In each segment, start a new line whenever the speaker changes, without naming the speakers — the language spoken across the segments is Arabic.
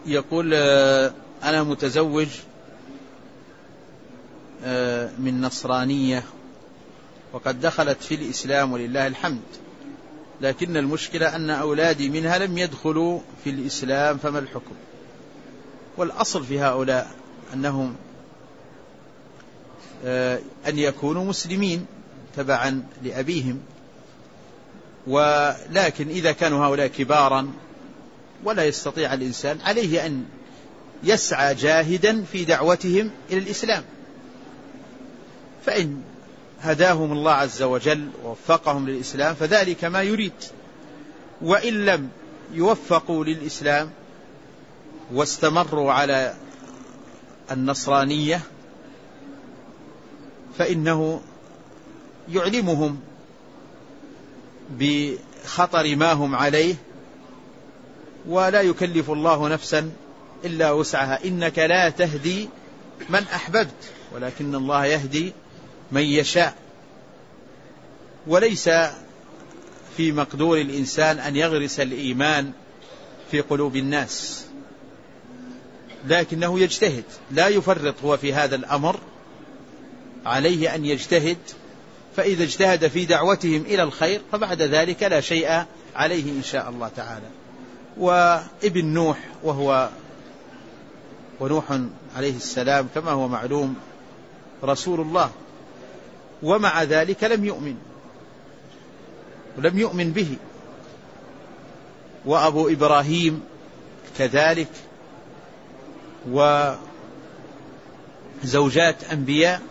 يقول أنا متزوج من نصرانية وقد دخلت في الإسلام ولله الحمد، لكن المشكلة أن أولادي منها لم يدخلوا في الإسلام، فما الحكم؟ والأصل في هؤلاء أنهم أن يكونوا مسلمين تبعا لأبيهم، ولكن إذا كانوا هؤلاء كبارا ولا يستطيع الإنسان، عليه أن يسعى جاهدا في دعوتهم إلى الإسلام، فإن هداهم الله عز وجل ووفقهم للإسلام فذلك ما يريد، وإن لم يوفقوا للإسلام واستمروا على النصرانية فإنه يعلمهم بخطر ما هم عليه، ولا يكلف الله نفسا إلا وسعها، إنك لا تهدي من أحببت ولكن الله يهدي من يشاء، وليس في مقدور الإنسان أن يغرس الإيمان في قلوب الناس، لكنه يجتهد، لا يفرط هو في هذا الأمر، عليه أن يجتهد، فإذا اجتهد في دعوتهم إلى الخير فبعد ذلك لا شيء عليه إن شاء الله تعالى. وابن نوح ونوح عليه السلام كما هو معلوم رسول الله، ومع ذلك لم يؤمن به، وأبو إبراهيم كذلك، وزوجات أنبياء،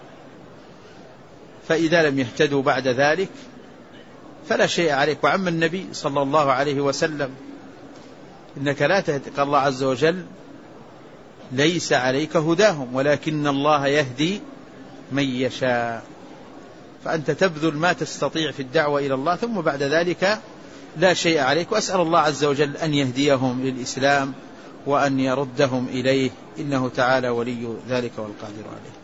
فإذا لم يهتدوا بعد ذلك فلا شيء عليك. وعم النبي صلى الله عليه وسلم إنك لا تهدي، قال الله عز وجل ليس عليك هداهم ولكن الله يهدي من يشاء، فأنت تبذل ما تستطيع في الدعوة إلى الله، ثم بعد ذلك لا شيء عليك. وأسأل الله عز وجل أن يهديهم للإسلام وأن يردهم إليه، إنه تعالى ولي ذلك والقادر عليه.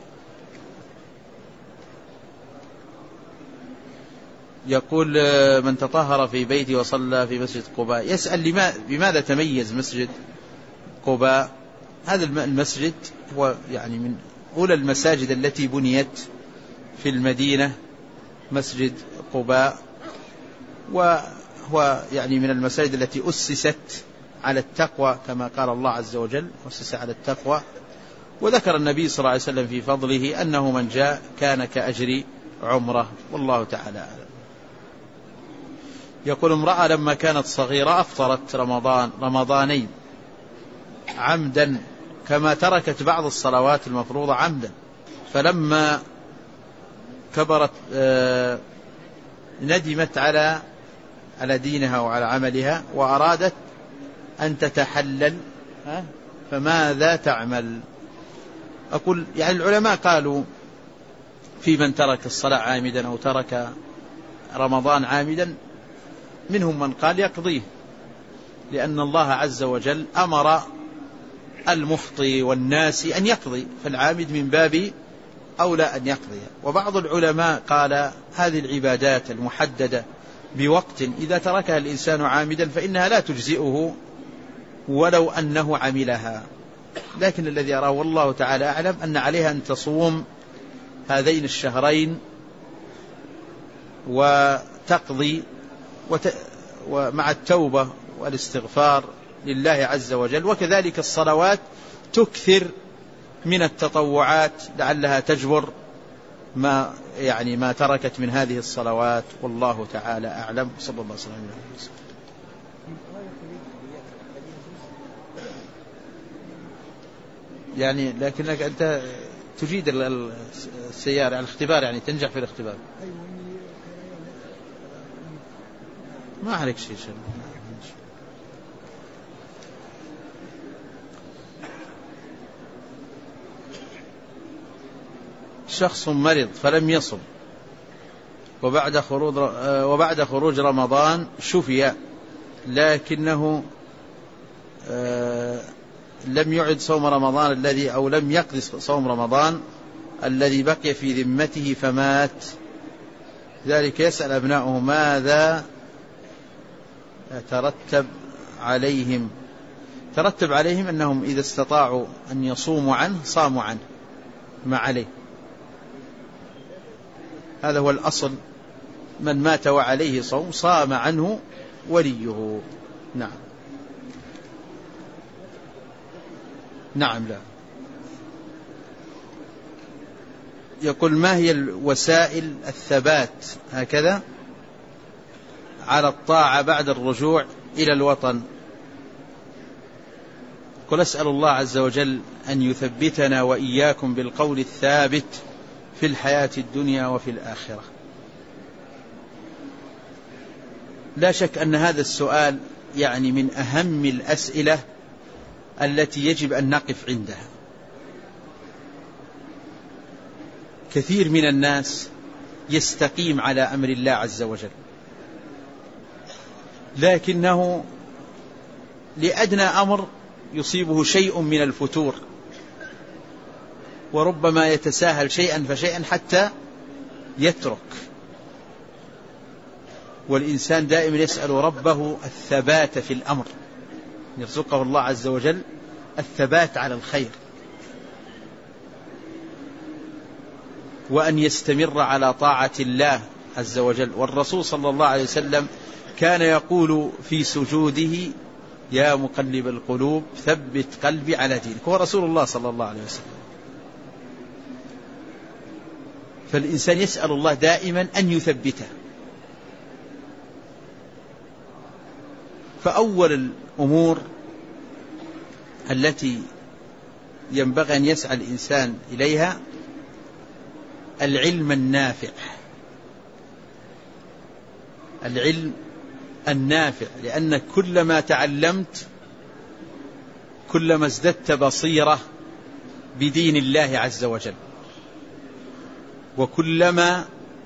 يقول من تطهر في بيته وصلى في مسجد قباء، يسأل بماذا تميز مسجد قباء؟ هذا المسجد هو يعني من أولى المساجد التي بنيت في المدينة، مسجد قباء، وهو يعني من المساجد التي أسست على التقوى كما قال الله عز وجل أسس على التقوى. وذكر النبي صلى الله عليه وسلم في فضله أنه من جاء كان كأجر عمره، والله تعالى أعلم. يقول امرأة لما كانت صغيرة أفطرت رمضانين عمدا، كما تركت بعض الصلوات المفروضة عمدا، فلما كبرت ندمت على دينها وعلى عملها وأرادت أن تتحلل، فماذا تعمل؟ أقول يعني العلماء قالوا في من ترك الصلاة عامدا أو ترك رمضان عامدا، منهم من قال يقضيه، لأن الله عز وجل أمر المخطئ والناس أن يقضي، فالعامد من باب أولى أن يقضي. وبعض العلماء قال هذه العبادات المحددة بوقت إذا تركها الإنسان عامدا فإنها لا تجزئه ولو أنه عملها، لكن الذي أراه والله تعالى أعلم أن عليها أن تصوم هذين الشهرين وتقضي ومع التوبة والاستغفار لله عز وجل، وكذلك الصلوات تكثر من التطوعات لعلها تجبر ما تركت من هذه الصلوات، والله تعالى أعلم. صلى الله عليه وسلم. يعني لكنك أنت تجيد السيارة على الاختبار، يعني تنجح في الاختبار، ما عليك شيء. شخص مرض فلم يصم وبعد خروج رمضان شفي، لكنه لم يعد صوم رمضان أو لم يقضي صوم رمضان الذي بقي في ذمته فمات، ذلك يسأل أبناؤه ماذا يترتب عليهم؟ ترتب عليهم أنهم إذا استطاعوا أن يصوموا عنه صاموا عنه ما عليه. هذا هو الأصل، من مات وعليه صوم صام عنه وليه. نعم. نعم. لا. يقول ما هي الوسائل الثبات هكذا على الطاعة بعد الرجوع إلى الوطن؟ قل أسأل الله عز وجل أن يثبتنا وإياكم بالقول الثابت في الحياة الدنيا وفي الآخرة. لا شك أن هذا السؤال يعني من أهم الأسئلة التي يجب أن نقف عندها. كثير من الناس يستقيم على أمر الله عز وجل، لكنه لأدنى أمر يصيبه شيء من الفتور، وربما يتساهل شيئا فشيئا حتى يترك. والإنسان دائما يسأل ربه الثبات في الأمر، يرزقه الله عز وجل الثبات على الخير، وأن يستمر على طاعة الله عز وجل. والرسول صلى الله عليه وسلم كان يقول في سجوده يا مقلب القلوب ثبت قلبي على دينك. هو رسول الله صلى الله عليه وسلم. فالإنسان يسأل الله دائما أن يثبته. فأول الأمور التي ينبغي أن يسعى الإنسان إليها العلم النافع. العلم النافع، لأن كلما تعلمت كلما ازددت بصيرة بدين الله عز وجل، وكلما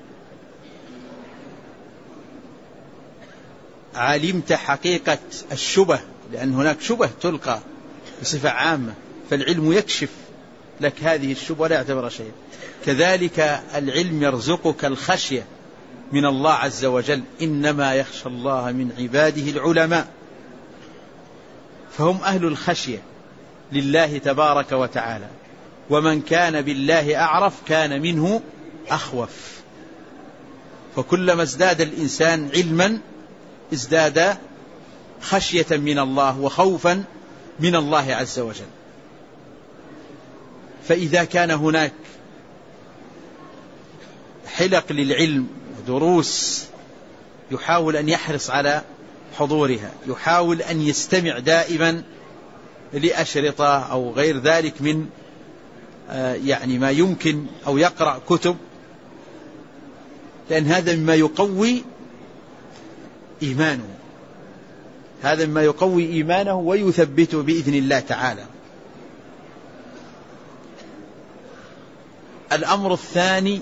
علمت حقيقة الشبه، لأن هناك شبه تلقى بصفة عامة، فالعلم يكشف لك هذه الشبه ولا يعتبر شيء. كذلك العلم يرزقك الخشية من الله عز وجل، إنما يخشى الله من عباده العلماء. فهم أهل الخشية لله تبارك وتعالى، ومن كان بالله أعرف كان منه أخوف. فكلما ازداد الإنسان علما ازداد خشية من الله وخوفا من الله عز وجل. فإذا كان هناك حلق للعلم ودروس يحاول أن يحرص على حضورها، يحاول أن يستمع دائما لأشرطة أو غير ذلك من يعني ما يمكن، أو يقرأ كتب، لأن هذا مما يقوي إيمانه، هذا مما يقوي إيمانه ويثبته بإذن الله تعالى. الأمر الثاني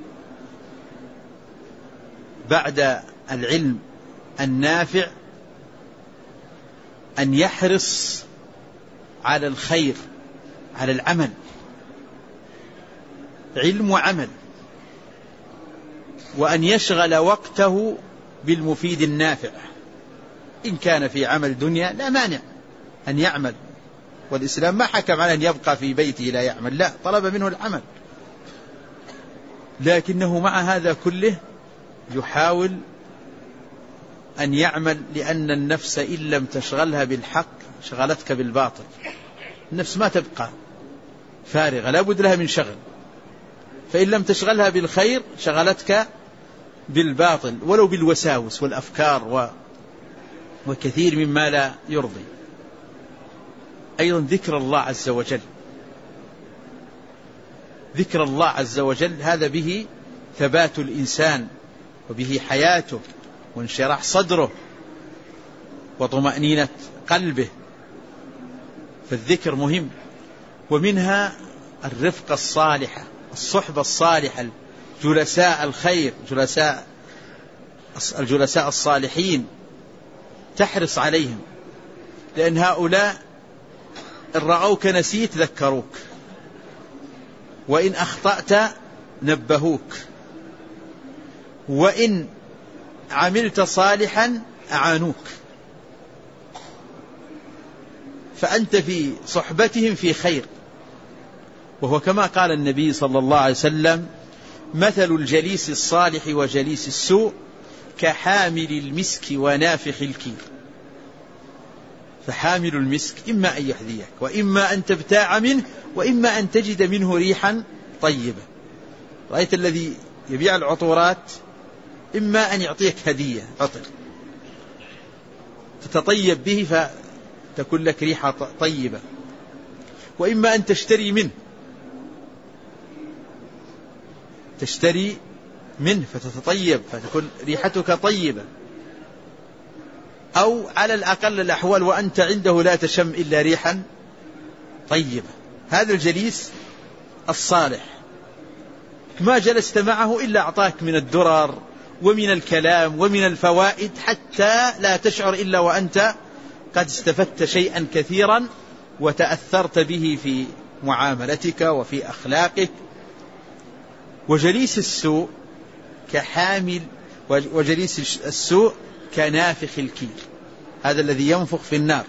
بعد العلم النافع أن يحرص على الخير، على العمل، علم وعمل، وأن يشغل وقته بالمفيد النافع. إن كان في عمل دنيا لا مانع أن يعمل، والإسلام ما حكم على أن يبقى في بيته لا يعمل، لا، طلب منه العمل، لكنه مع هذا كله يحاول أن يعمل، لأن النفس إن لم تشغلها بالحق شغلتك بالباطل. النفس ما تبقى فارغة، لا بد لها من شغل، فإن لم تشغلها بالخير شغلتك بالباطل، ولو بالوساوس والأفكار وكثير مما لا يرضي. أيضا ذكر الله عز وجل، ذكر الله عز وجل هذا به ثبات الإنسان وبه حياته وانشراح صدره وطمأنينة قلبه. فالذكر مهم. ومنها الرفقة الصالحة، الصحبة الصالحة، جلساء الخير، الجلساء الصالحين تحرص عليهم، لأن هؤلاء إن رأوك نسيت ذكروك، وإن أخطأت نبهوك، وإن عملت صالحا أعانوك. فأنت في صحبتهم في خير. وهو كما قال النبي صلى الله عليه وسلم: مثل الجليس الصالح وجليس السوء كحامل المسك ونافخ الكير. فحامل المسك إما أن يحذيك، وإما أن تبتاع منه، وإما أن تجد منه ريحا طيبة. رأيت الذي يبيع العطورات إما أن يعطيك هدية عطر تتطيب به فتكون لك ريحة طيبة، وإما أن تشتري منه فتتطيب فتكون ريحتك طيبة، أو على الأقل الأحوال وأنت عنده لا تشم إلا ريحا طيبة. هذا الجليس الصالح ما جلست معه إلا أعطاك من الدرر ومن الكلام ومن الفوائد، حتى لا تشعر إلا وأنت قد استفدت شيئا كثيرا وتأثرت به في معاملتك وفي أخلاقك. وجليس السوء وجليس السوء كنافخ الكير، هذا الذي ينفخ في النار،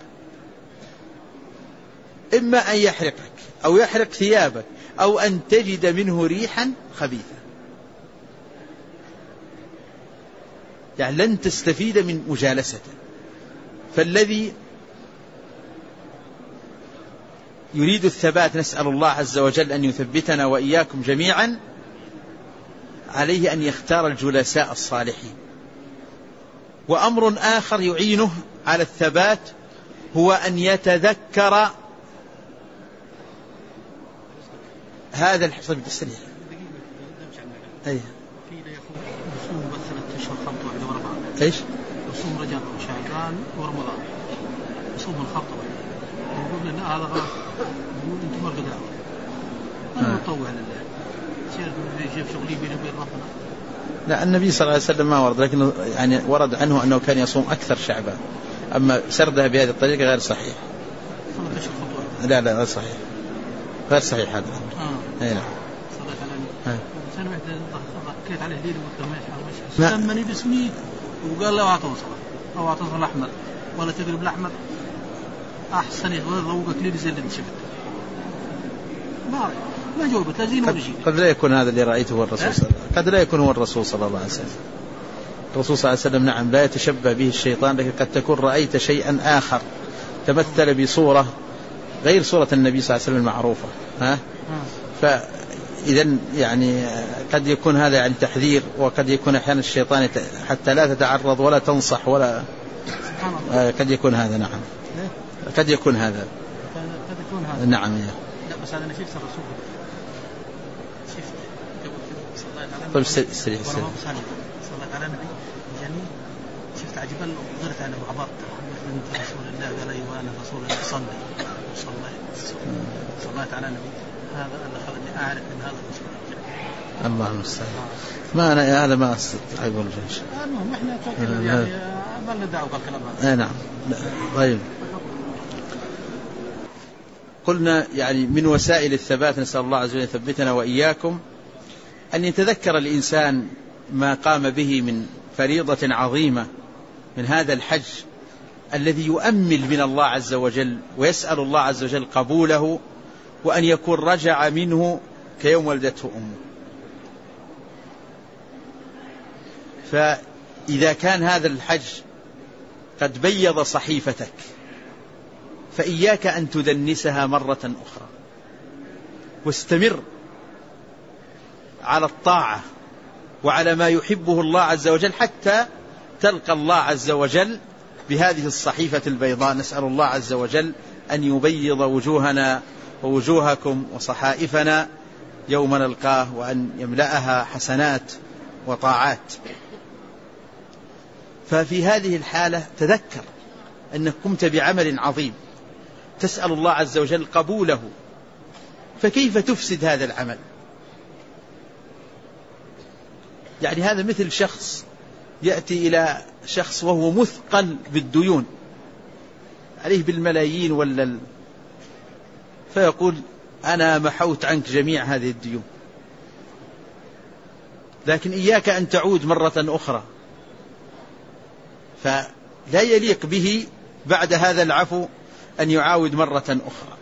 إما أن يحرقك أو يحرق ثيابك أو أن تجد منه ريحا خبيثة، يعني لن تستفيد من مجالسته. فالذي يريد الثبات، نسأل الله عز وجل أن يثبتنا وإياكم جميعا، عليه أن يختار الجلساء الصالحين. وأمر آخر يعينه على الثبات هو أن يتذكر هذا الحصة بالتسليح. أيه. ايش؟
يصوم رجب وشعبان ورمضان، يصوم الخطبة، يقول لنا هذا غلط، يقول انتم مرقوا دعوة، انا مطوع لله، شيخ شغلي بيني وبين ربنا.
لا، النبي صلى الله عليه وسلم ما ورد، لكن يعني ورد عنه انه كان يصوم اكثر شعبان، اما سردها بهذه الطريقة غير صحيح. لا غير صحيح، غير صحيح هذا. اي نعم.
صلاه على النبي. سنه واحده كيت عليه ليله وقت ما سمني باسمي وقال له اعطوصل احمد ولا تقرب الاحمد احسن يضوقك لي زي اللي انت شفت. ما جاوبت لازين ولا شيء.
قد لا يكون هذا اللي رايته هو الرسول قد لا يكون هو الرسول صلى الله عليه وسلم. الرسول صلى الله عليه وسلم نعم لا يتشبه به الشيطان، لكن قد تكون رايت شيئا اخر تمثل بصوره غير صوره النبي صلى الله عليه وسلم المعروفه. فإذا يعني قد يكون هذا يعني تحذير، وقد يكون أحيانا الشيطان حتى لا تتعرض ولا تنصح ولا قد يكون هذا. نعم قد يكون هذا. نعم.
لا بس هذا أنا شفت الرسول
طيب سريع
صلى على النبي جميل. شفت عجبا وقدرت على بعض من رسول الله قال أيوة أنا رسول الله صلى على النبي. هذا اللي خلاني أعرف من هذا الرسول.
الله المستعان. ما أنا هذا ما أستطيع أقول شيء.
المهم إحنا يعني بل ندعو الكلام هذا.
نعم. طيب قلنا يعني من وسائل الثبات، نسأل الله عز وجل يثبتنا وإياكم، أن يتذكر الإنسان ما قام به من فريضة عظيمة من هذا الحج الذي يؤمل من الله عز وجل ويسأل الله عز وجل قبوله، وأن يكون رجع منه كيوم ولدته أمه. فإذا كان هذا الحج قد بيض صحيفتك فإياك أن تدنسها مرة أخرى، واستمر على الطاعة وعلى ما يحبه الله عز وجل حتى تلقى الله عز وجل بهذه الصحيفة البيضاء. نسأل الله عز وجل أن يبيض وجوهنا ووجوهكم وصحائفنا يوم نلقاه، وأن يملأها حسنات وطاعات. ففي هذه الحالة تذكر أنك قمت بعمل عظيم تسأل الله عز وجل قبوله، فكيف تفسد هذا العمل؟ يعني هذا مثل شخص يأتي إلى شخص وهو مثقل بالديون عليه بالملايين فيقول أنا محوت عنك جميع هذه الديون، لكن إياك أن تعود مرة أخرى. فلا يليق به بعد هذا العفو أن يعاود مرة أخرى.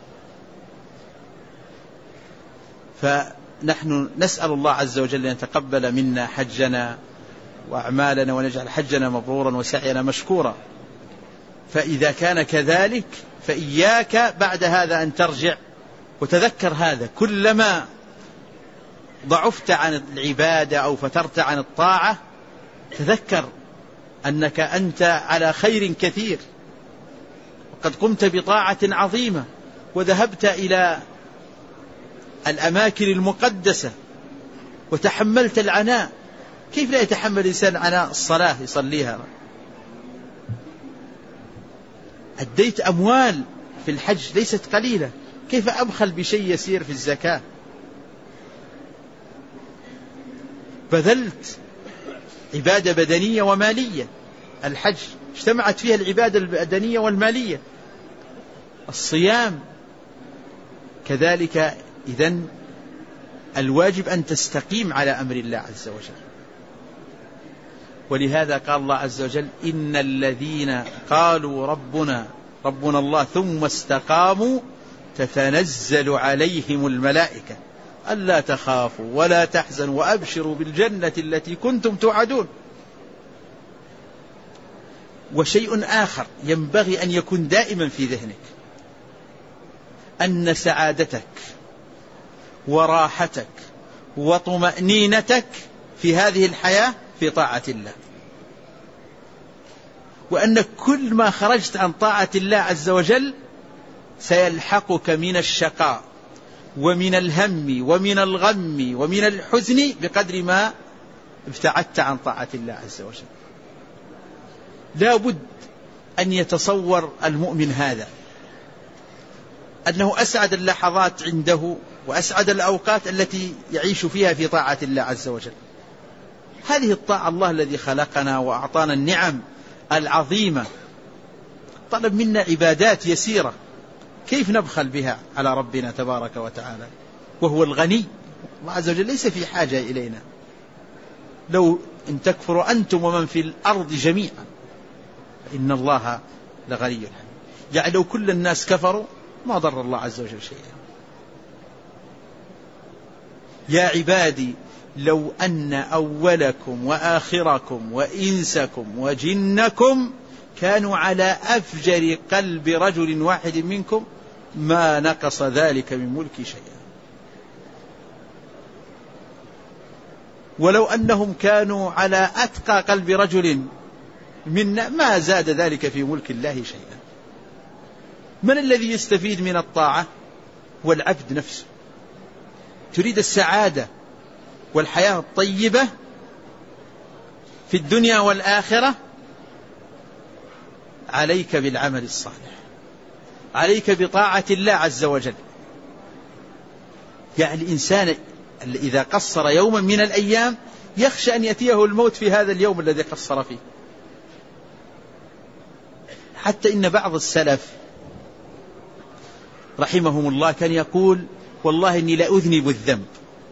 فنحن نسأل الله عز وجل أن يتقبل منا حجنا وأعمالنا ونجعل حجنا مبرورا وسعينا مشكورا. فإذا كان كذلك فإياك بعد هذا أن ترجع، وتذكر هذا كلما ضعفت عن العبادة أو فترت عن الطاعة، تذكر أنك أنت على خير كثير، وقد قمت بطاعة عظيمة وذهبت إلى الأماكن المقدسة وتحملت العناء. كيف لا يتحمل الإنسان عناء الصلاة يصليها؟ أديت أموال في الحج ليست قليلة، كيف أبخل بشيء يسير في الزكاة؟ بذلت عبادة بدنية ومالية، الحج اجتمعت فيها العبادة البدنية والمالية. الصيام كذلك. إذن الواجب أن تستقيم على أمر الله عز وجل. ولهذا قال الله عز وجل: إن الذين قالوا ربنا الله ثم استقاموا تتنزل عليهم الملائكة ألا تخافوا ولا تحزنوا وأبشروا بالجنة التي كنتم توعدون. وشيء آخر ينبغي أن يكون دائما في ذهنك، أن سعادتك وراحتك وطمأنينتك في هذه الحياة في طاعة الله، وأن كل ما خرجت عن طاعة الله عز وجل سيلحقك من الشقاء ومن الهم ومن الغم ومن الحزن بقدر ما ابتعدت عن طاعة الله عز وجل. لا بد أن يتصور المؤمن هذا، أنه أسعد اللحظات عنده وأسعد الأوقات التي يعيش فيها في طاعة الله عز وجل. هذه الطاعة، الله الذي خلقنا وأعطانا النعم العظيمة طلب منا عبادات يسيرة، كيف نبخل بها على ربنا تبارك وتعالى وهو الغني؟ الله عز وجل ليس في حاجة إلينا. لو إن تكفروا أنتم ومن في الأرض جميعا إن الله لغني حميد. يعني لو كل الناس كفروا ما ضر الله عز وجل شيئا. يا عبادي لو أن أولكم وآخركم وإنسكم وجنكم كانوا على أفجر قلب رجل واحد منكم ما نقص ذلك من ملكي شيئا، ولو أنهم كانوا على أتقى قلب رجل منا ما زاد ذلك في ملك الله شيئا. من الذي يستفيد من الطاعة؟ والعبد نفسه. تريد السعادة والحياة الطيبة في الدنيا والآخرة، عليك بالعمل الصالح، عليك بطاعة الله عز وجل. يعني الإنسان إذا قصر يوما من الأيام يخشى أن يأتيه الموت في هذا اليوم الذي قصر فيه. حتى إن بعض السلف رحمهم الله كان يقول: والله إني لأذنب الذنب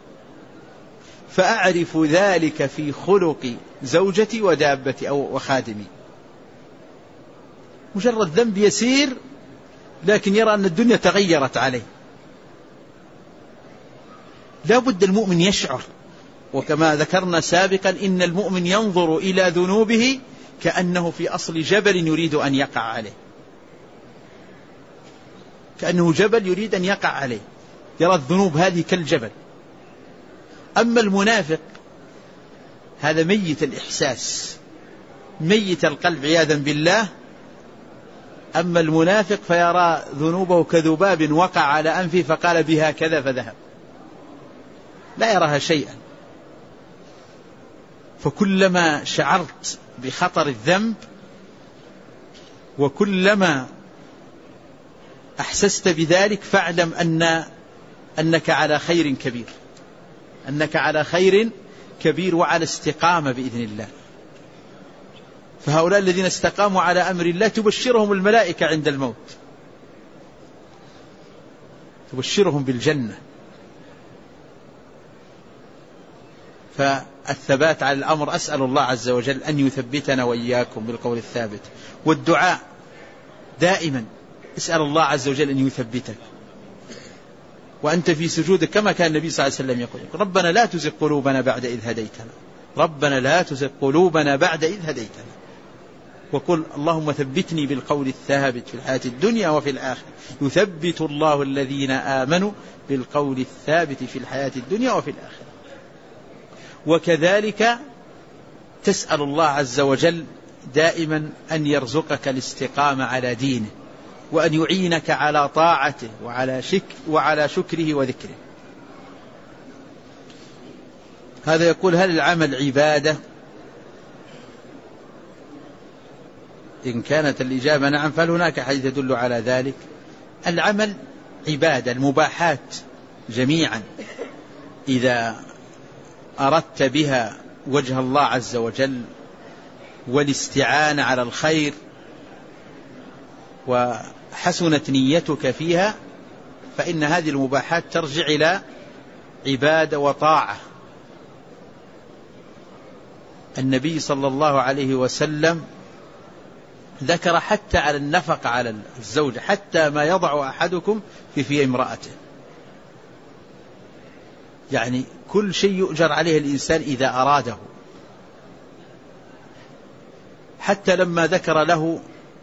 فأعرف ذلك في خلق زوجتي ودابتي أو وخادمي. مجرد ذنب يسير لكن يرى أن الدنيا تغيرت عليه. لا بد المؤمن يشعر، وكما ذكرنا سابقا إن المؤمن ينظر إلى ذنوبه كأنه في أصل جبل يريد أن يقع عليه، كأنه جبل يريد أن يقع عليه، يرى الذنوب هذه كالجبل. أما المنافق هذا ميت الإحساس ميت القلب عياذا بالله. أما المنافق فيرى ذنوبه كذباب وقع على أنفه فقال بها كذا فذهب، لا يراها شيئا. فكلما شعرت بخطر الذنب وكلما أحسست بذلك فاعلم أنك على خير كبير، أنك على خير كبير وعلى استقامة بإذن الله. فهؤلاء الذين استقاموا على أمر الله تبشرهم الملائكة عند الموت، تبشرهم بالجنة. فالثبات على الأمر أسأل الله عز وجل أن يثبتنا وإياكم بالقول الثابت، والدعاء دائما اسأل الله عز وجل أن يثبتك وأنت في سجودك، كما كان النبي صلى الله عليه وسلم يقول ربنا لا تزغ قلوبنا بعد إذ هديتنا، ربنا لا تزغ قلوبنا بعد إذ هديتنا، وقل اللهم ثبتني بالقول الثابت في الحياة الدنيا وفي الآخرة، يثبت الله الذين آمنوا بالقول الثابت في الحياة الدنيا وفي الآخرة. وكذلك تسأل الله عز وجل دائما أن يرزقك الاستقامة على دينه، وأن يعينك على طاعته وعلى شكره وذكره. هذا يقول هل العمل عبادة؟ إن كانت الإجابة نعم فهل هناك حديث يدل على ذلك؟ العمل عبادة، المباحات جميعا إذا أردت بها وجه الله عز وجل والاستعانة على الخير وحسنت نيتك فيها، فإن هذه المباحات ترجع إلى عبادة وطاعة. النبي صلى الله عليه وسلم ذكر حتى على النفقة على الزوج، حتى ما يضع أحدكم في امرأته، يعني كل شيء يؤجر عليه الإنسان إذا أراده. حتى لما ذكر له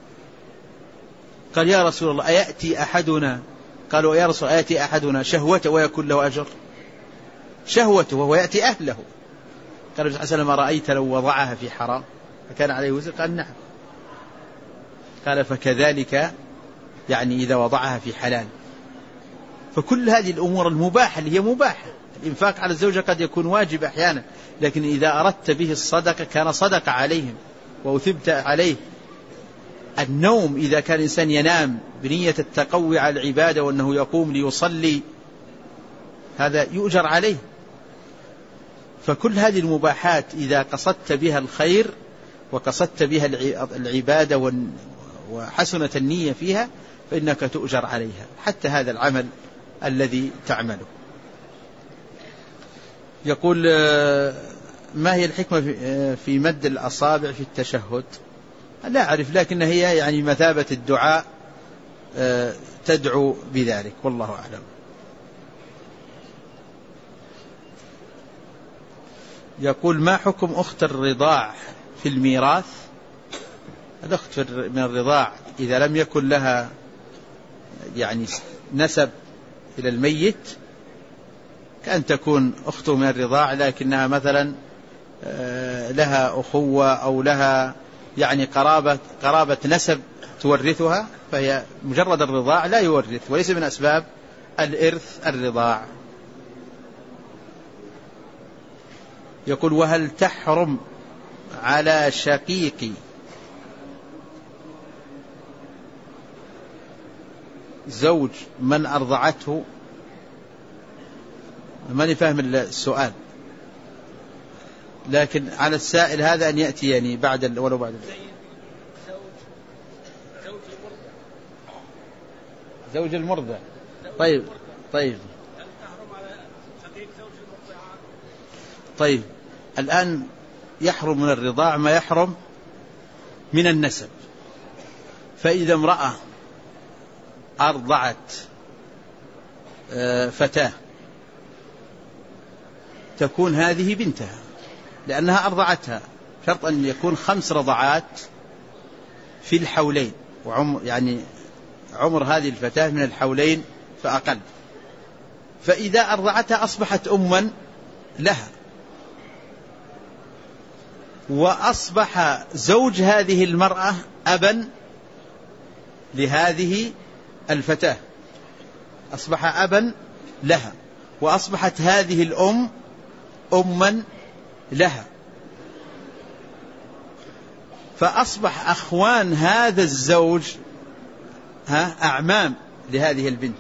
قال يا رسول الله أيأتي أحدنا، قالوا يا رسول الله أيأتي أحدنا شهوته ويكون له أجر؟ شهوته وهو يأتي أهله. قال النبي صلى الله عليه وسلم أرأيت لو وضعها في حرام فكان عليه وزر؟ قال نعم. قال فكذلك يعني إذا وضعها في حلال. فكل هذه الأمور المباحة اللي هي مباحة، الإنفاق على الزوجة قد يكون واجب أحيانا، لكن إذا أردت به الصدقة كان صدقة عليهم وأثبت عليه. النوم إذا كان الإنسان ينام بنية التقوي على العبادة وأنه يقوم ليصلي هذا يؤجر عليه. فكل هذه المباحات إذا قصدت بها الخير وقصدت بها العبادة وحسنة النية فيها فإنك تؤجر عليها، حتى هذا العمل الذي تعمله. يقول ما هي الحكمة في مد الأصابع في التشهد؟ لا أعرف، لكن هي يعني مثابة الدعاء تدعو بذلك، والله أعلم. يقول ما حكم أخت الرضاع في الميراث؟ الأخت من الرضاع إذا لم يكن لها يعني نسب إلى الميت كأن تكون أخته من الرضاع، لكنها مثلا لها أخوة أو لها يعني قرابة نسب تورثها، فهي مجرد الرضاع لا يورث، وليس من أسباب الإرث الرضاع. يقول وهل تحرم على شقيق زوج من أرضعته؟ ماني فاهم السؤال، لكن على السائل هذا أن يأتي يعني بعد ولو بعد زوج المرضع. طيب الآن يحرم من الرضاع ما يحرم من النسب. فإذا امرأة أرضعت فتاة تكون هذه بنتها لأنها أرضعتها، شرط أن يكون 5 رضعات في الحولين، يعني عمر هذه الفتاة من الحولين فأقل. فإذا أرضعتها أصبحت أما لها، وأصبح زوج هذه المرأة أبا لهذه الفتاة، أصبح أبا لها، وأصبحت هذه الأم أما لها، فأصبح أخوان هذا الزوج أعمام لهذه البنت،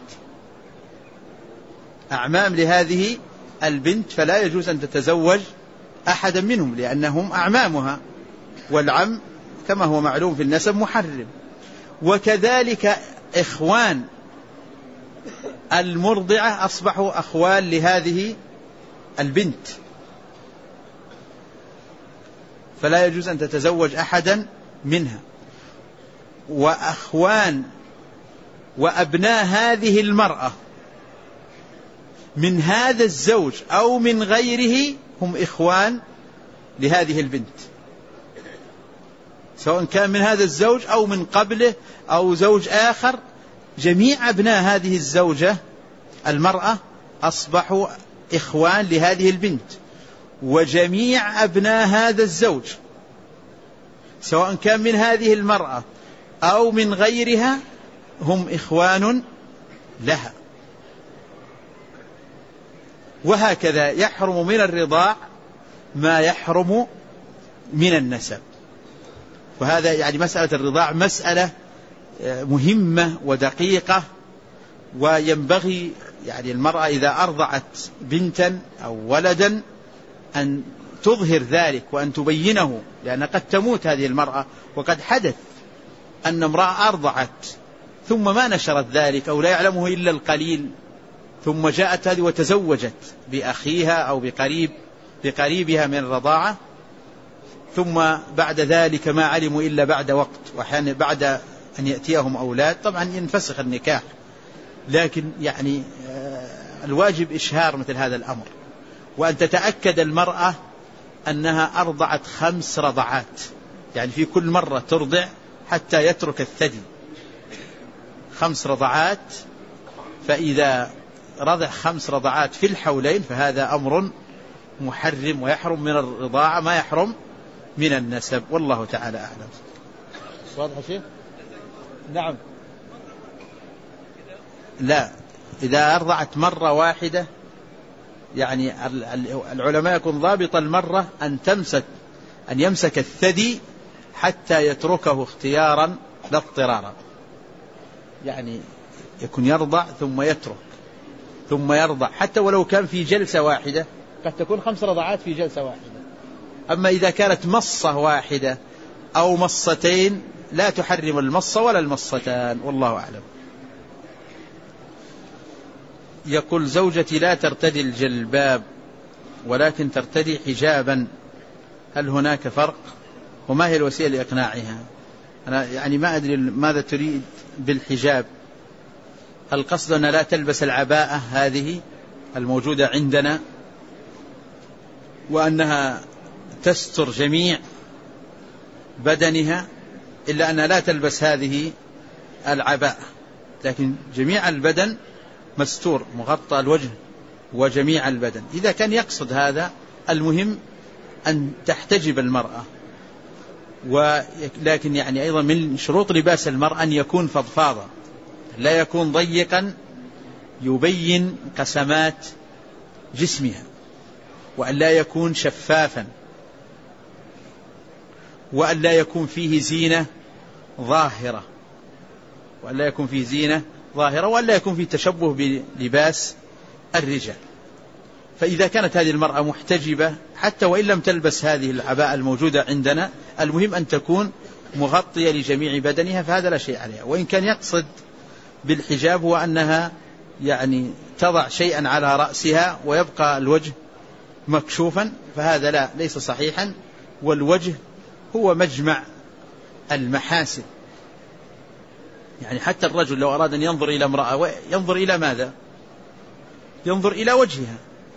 أعمام لهذه البنت، فلا يجوز أن تتزوج أحدا منهم لأنهم أعمامها، والعم كما هو معلوم في النسب محرم. وكذلك إخوان المرضعة أصبحوا أخوان لهذه البنت، فلا يجوز أن تتزوج أحدا منها. وأخوان وأبناء هذه المرأة من هذا الزوج أو من غيره هم إخوان لهذه البنت، سواء كان من هذا الزوج أو من قبله أو زوج آخر. جميع أبناء هذه الزوجة المرأة أصبحوا إخوان لهذه البنت، وجميع أبناء هذا الزوج سواء كان من هذه المرأة أو من غيرها هم إخوان لها. وهكذا يحرم من الرضاع ما يحرم من النسب. وهذا يعني مسألة الرضاع مسألة مهمة ودقيقة، وينبغي يعني المرأة إذا أرضعت بنتا أو ولدا أن تظهر ذلك وأن تبينه، لأن قد تموت هذه المرأة. وقد حدث أن امرأة أرضعت ثم ما نشرت ذلك أو لا يعلمه إلا القليل، ثم جاءت هذه وتزوجت بأخيها أو بقريبها من الرضاعة، ثم بعد ذلك ما علموا إلا بعد وقت، وأحيانا بعد أن يأتيهم أولاد. طبعا ينفسخ النكاح، لكن يعني الواجب إشهار مثل هذا الأمر، وأن تتأكد المرأة أنها أرضعت 5 رضعات، يعني في كل مرة ترضع حتى يترك الثدي 5 رضعات. فإذا رضع 5 رضعات في الحولين فهذا أمر محرم، ويحرم من الرضاعة ما يحرم من النسب. والله تعالى أعلم. واضح شيء؟ نعم. لا، إذا أرضعت مرة واحدة يعني العلماء يكون ضابط المرة أن يمسك الثدي حتى يتركه اختيارا لا اضطرارا، يعني يكون يرضع ثم يترك ثم يرضع، حتى ولو كان في جلسة واحدة، قد تكون 5 رضعات في جلسة واحدة. أما إذا كانت مصة واحدة أو مصتين لا تحرم المصة ولا المصتان، والله أعلم. يقول زوجتي لا ترتدي الجلباب ولكن ترتدي حجابا، هل هناك فرق؟ وما هي الوسيلة لإقناعها؟ أنا يعني ما أدري ماذا تريد بالحجاب. القصد أن لا تلبس العباءة هذه الموجودة عندنا، وأنها تستر جميع بدنها، إلا أنها لا تلبس هذه العباءة، لكن جميع البدن مستور مغطى الوجه وجميع البدن. إذا كان يقصد هذا، المهم أن تحتجب المرأة. ولكن يعني أيضا من شروط لباس المرأة أن يكون فضفاضا، لا يكون ضيقا يبين قسمات جسمها، وأن لا يكون شفافا، وأن لا يكون فيه زينة ظاهرة، وأن لا يكون فيه زينة ظاهرة، وأن لا يكون فيه تشبه بلباس الرجال. فإذا كانت هذه المرأة محتجبة حتى وإن لم تلبس هذه العباءة الموجودة عندنا، المهم أن تكون مغطية لجميع بدنها، فهذا لا شيء عليها. وإن كان يقصد بالحجاب هو أنها يعني تضع شيئا على رأسها ويبقى الوجه مكشوفا، فهذا لا، ليس صحيحا. والوجه هو مجمع المحاسن، يعني حتى الرجل لو أراد أن ينظر إلى امرأة ينظر إلى ماذا؟ ينظر إلى وجهها،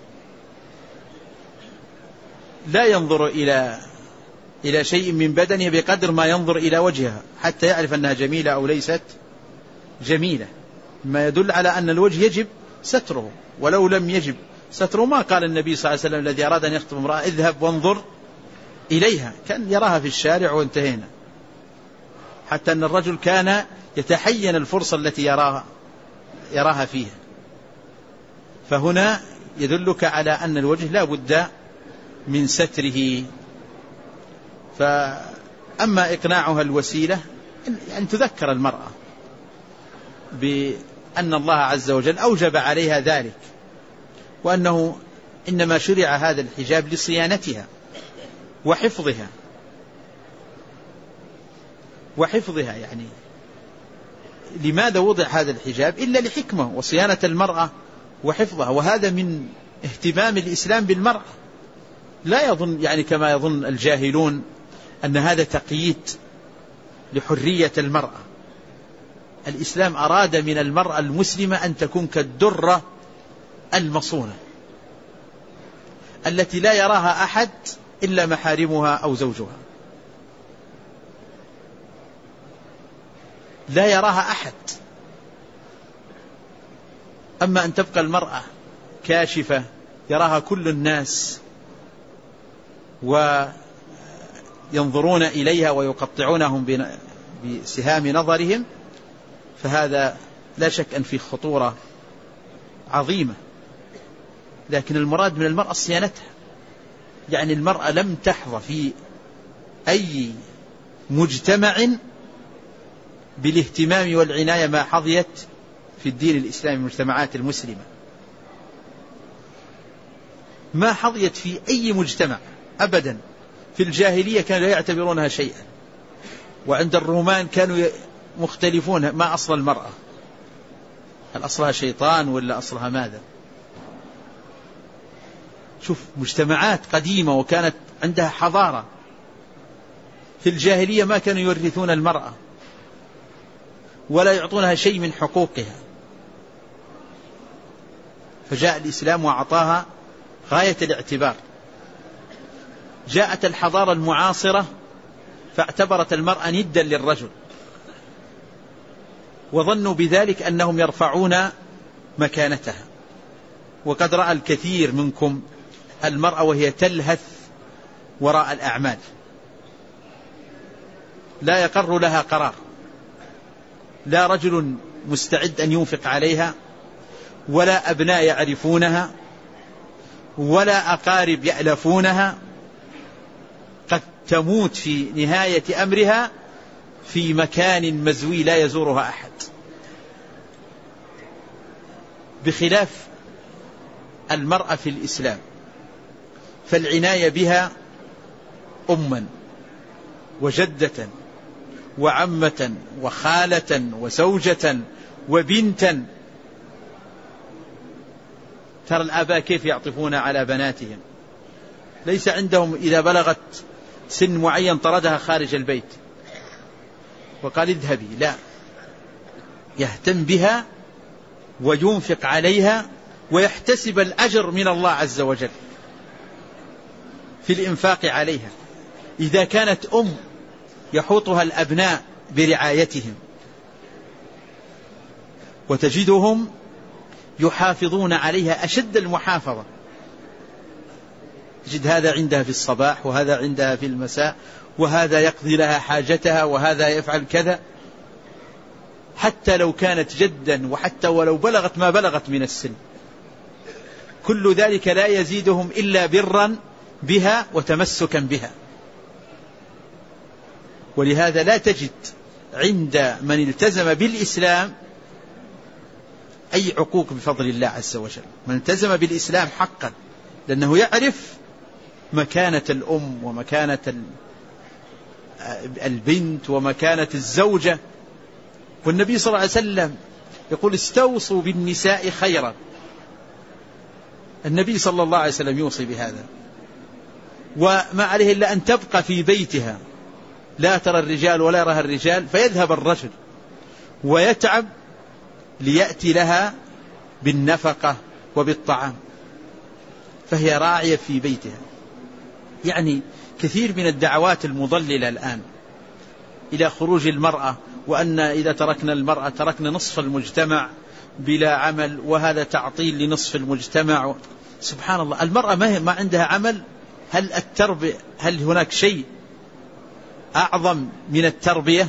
لا ينظر إلى شيء من بدنها بقدر ما ينظر إلى وجهها حتى يعرف أنها جميلة أو ليست جميلة، ما يدل على أن الوجه يجب ستره. ولو لم يجب ستره ما قال النبي صلى الله عليه وسلم الذي أراد أن يخطب امرأة اذهب وانظر إليها، كان يراها في الشارع وانتهينا. حتى أن الرجل كان يتحين الفرصة التي يراها فيها. فهنا يدلك على أن الوجه لا بد من ستره. فأما إقناعها الوسيلة أن تذكر المرأة بأن الله عز وجل أوجب عليها ذلك، وأنه إنما شرع هذا الحجاب لصيانتها وحفظها يعني لماذا وضع هذا الحجاب إلا لحكمة وصيانة المرأة وحفظها. وهذا من اهتمام الإسلام بالمرأة، لا يظن يعني كما يظن الجاهلون أن هذا تقييد لحرية المرأة، الإسلام أراد من المرأة المسلمة أن تكون كالدرة المصونة التي لا يراها أحد إلا محارمها أو زوجها، لا يراها أحد. أما أن تبقى المرأة كاشفة يراها كل الناس وينظرون إليها ويقطعونهم بسهام نظرهم، فهذا لا شك أن فيه خطورة عظيمة. لكن المراد من المرأة صيانتها، يعني المرأة لم تحظى في أي مجتمع بالاهتمام والعناية ما حظيت في الدين الإسلامي المجتمعات المسلمة، ما حظيت في أي مجتمع أبدا. في الجاهلية كانوا لا يعتبرونها شيئا، وعند الرومان كانوا مختلفون ما أصل المرأة، هل أصلها شيطان ولا أصلها ماذا؟ شوف مجتمعات قديمة وكانت عندها حضارة. في الجاهلية ما كانوا يورثون المرأة ولا يعطونها شيء من حقوقها، فجاء الإسلام وأعطاها غاية الاعتبار. جاءت الحضارة المعاصرة فاعتبرت المرأة ندا للرجل، وظنوا بذلك أنهم يرفعون مكانتها. وقد رأى الكثير منكم المرأة وهي تلهث وراء الأعمال، لا يقر لها قرار، لا رجل مستعد أن ينفق عليها، ولا أبناء يعرفونها، ولا أقارب يألفونها. قد تموت في نهاية أمرها في مكان مزوي لا يزورها أحد، بخلاف المرأة في الإسلام، فالعناية بها أما وجدة وعمة وخالة وزوجة وبنتا. ترى الآباء كيف يعطفون على بناتهم، ليس عندهم إذا بلغت سن معين طردها خارج البيت وقال اذهبي، لا، يهتم بها وينفق عليها ويحتسب الأجر من الله عز وجل في الإنفاق عليها. إذا كانت أم يحوطها الأبناء برعايتهم، وتجدهم يحافظون عليها أشد المحافظة، تجد هذا عندها في الصباح وهذا عندها في المساء، وهذا يقضي لها حاجتها وهذا يفعل كذا، حتى لو كانت جدا وحتى ولو بلغت ما بلغت من السن. كل ذلك لا يزيدهم إلا برا بها وتمسكا بها. ولهذا لا تجد عند من التزم بالإسلام أي عقوق بفضل الله عز وجل. من التزم بالإسلام حقا، لأنه يعرف مكانة الأم ومكانة البنت ومكانة الزوجة. والنبي صلى الله عليه وسلم يقول استوصوا بالنساء خيرا. النبي صلى الله عليه وسلم يوصي بهذا، وما عليه إلا أن تبقى في بيتها لا ترى الرجال ولا يراها الرجال، فيذهب الرجل ويتعب ليأتي لها بالنفقة وبالطعام، فهي راعية في بيتها. يعني كثير من الدعوات المضللة الآن إلى خروج المرأة، وأن إذا تركنا المرأة تركنا نصف المجتمع بلا عمل، وهذا تعطيل لنصف المجتمع. سبحان الله، المرأة ما عندها عمل. هل هناك شيء أعظم من التربية؟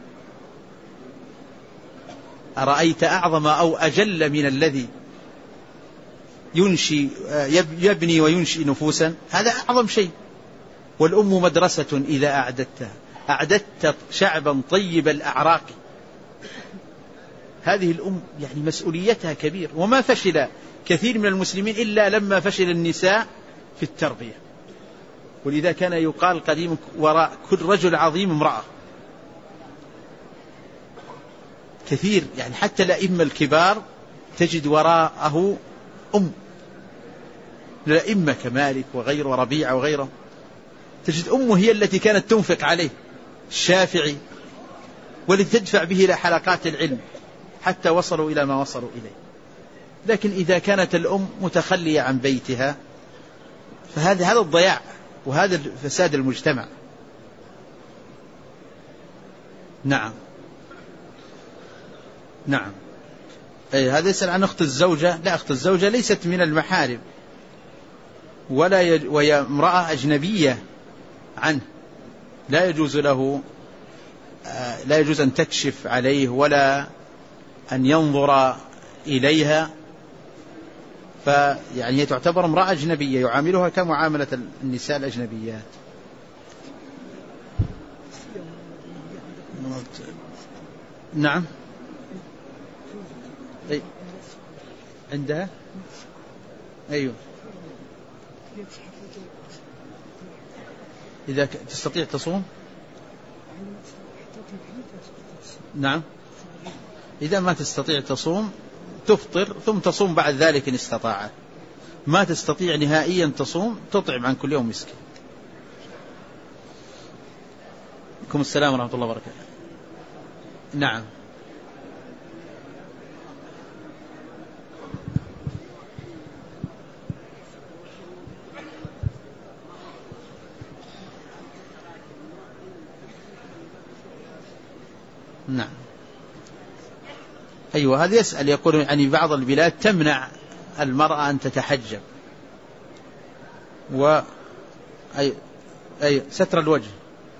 أرأيت أعظم أو أجل من الذي يبني وينشئ نفوسا؟ هذا أعظم شيء. والأم مدرسة إذا أعددتها، أعددت شعبا طيب الأعراق. هذه الأم يعني مسؤوليتها كبير. وما فشل كثير من المسلمين إلا لما فشل النساء في التربية. ولذا كان يقال قديما وراء كل رجل عظيم امرأة. كثير يعني حتى الأئمة الكبار تجد وراءه أم. الأئمة كمالك وغيره وربيعة وغيره تجد أمه هي التي كانت تنفق عليه. الشافعي ولتدفع به إلى حلقات العلم حتى وصلوا إلى ما وصلوا إليه. لكن إذا كانت الأم متخلية عن بيتها فهذا الضياع وهذا فساد المجتمع. نعم نعم. هذا يسأل عن أخت الزوجة. لا، أخت الزوجة ليست من المحارم وهي امرأة أجنبية عنه، لا يجوز له، لا يجوز أن تكشف عليه ولا أن ينظر إليها، فيعني هي تعتبر امرأة أجنبية يعاملها كمعاملة النساء الأجنبيات. نعم. عندها أيوه. إذا تستطيع تصوم. نعم. إذا ما تستطيع تصوم تفطر ثم تصوم بعد ذلك إن استطاعت. ما تستطيع نهائيا تصوم تطعم عن كل يوم مسكين. عليكم السلام ورحمة الله وبركاته. نعم. نعم. أيوة، هذا يسأل يقول يعني بعض البلاد تمنع المرأة أن تتحجب أي ستر الوجه.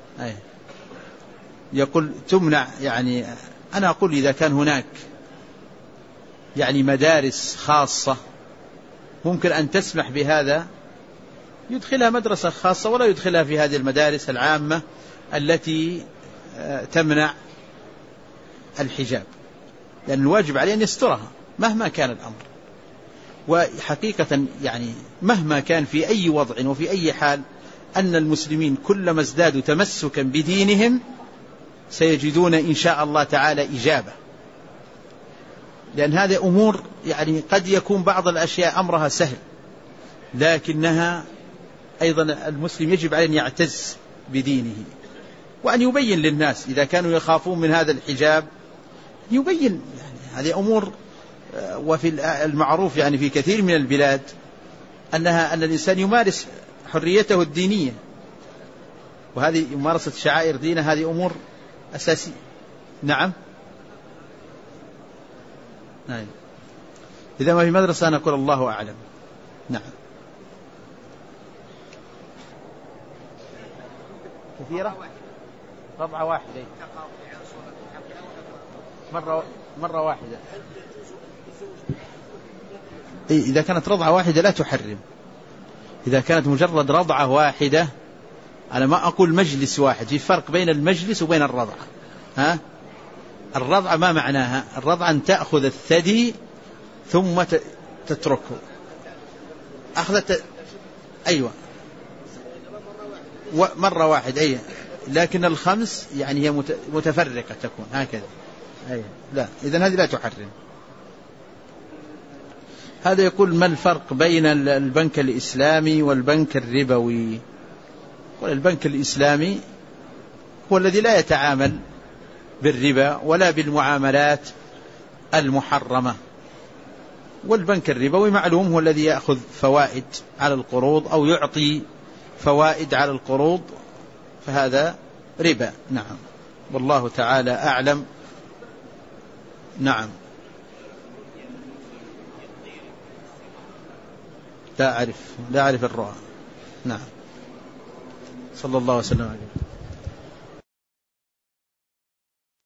يقول تمنع. يعني أنا أقول إذا كان هناك يعني مدارس خاصة ممكن أن تسمح بهذا يدخلها مدرسة خاصة ولا يدخلها في هذه المدارس العامة التي تمنع الحجاب، لأن الواجب عليه أن يسترها مهما كان الأمر. وحقيقة يعني مهما كان في أي وضع وفي أي حال أن المسلمين كلما ازدادوا تمسكا بدينهم سيجدون إن شاء الله تعالى إجابة، لأن هذه أمور يعني قد يكون بعض الأشياء أمرها سهل، لكنها أيضا المسلم يجب عليه أن يعتز بدينه وأن يبين للناس إذا كانوا يخافون من هذا الحجاب يبين. يعني هذه أمور. وفي المعروف يعني في كثير من البلاد أن الإنسان يمارس حريته الدينية، وهذه ممارسة شعائر دينه هذه أمور أساسية. نعم. نعم. إذا ما في مدرسة نقول الله أعلم. نعم. كثيرة. رضعة واحدة مرة واحدة. إذا كانت رضعة واحدة لا تحرم. إذا كانت مجرد رضعة واحدة، أنا ما أقول مجلس واحد، في فرق بين المجلس وبين الرضعة. الرضعة ما معناها؟ الرضعة أن تأخذ الثدي ثم تتركه. أخذت أيوة مرة واحدة. أيوة. لكن الخمس يعني هي متفرقة تكون هكذا. أيوة. لا، إذن هذه لا تحرم. هذا يقول ما الفرق بين البنك الإسلامي والبنك الربوي؟ والبنك الإسلامي هو الذي لا يتعامل بالربا ولا بالمعاملات المحرمة، والبنك الربوي معلوم هو الذي يأخذ فوائد على القروض أو يعطي فوائد على القروض، فهذا ربا. نعم. والله تعالى أعلم. نعم. لا أعرف الرؤى. نعم. صلى الله وسلم عليه.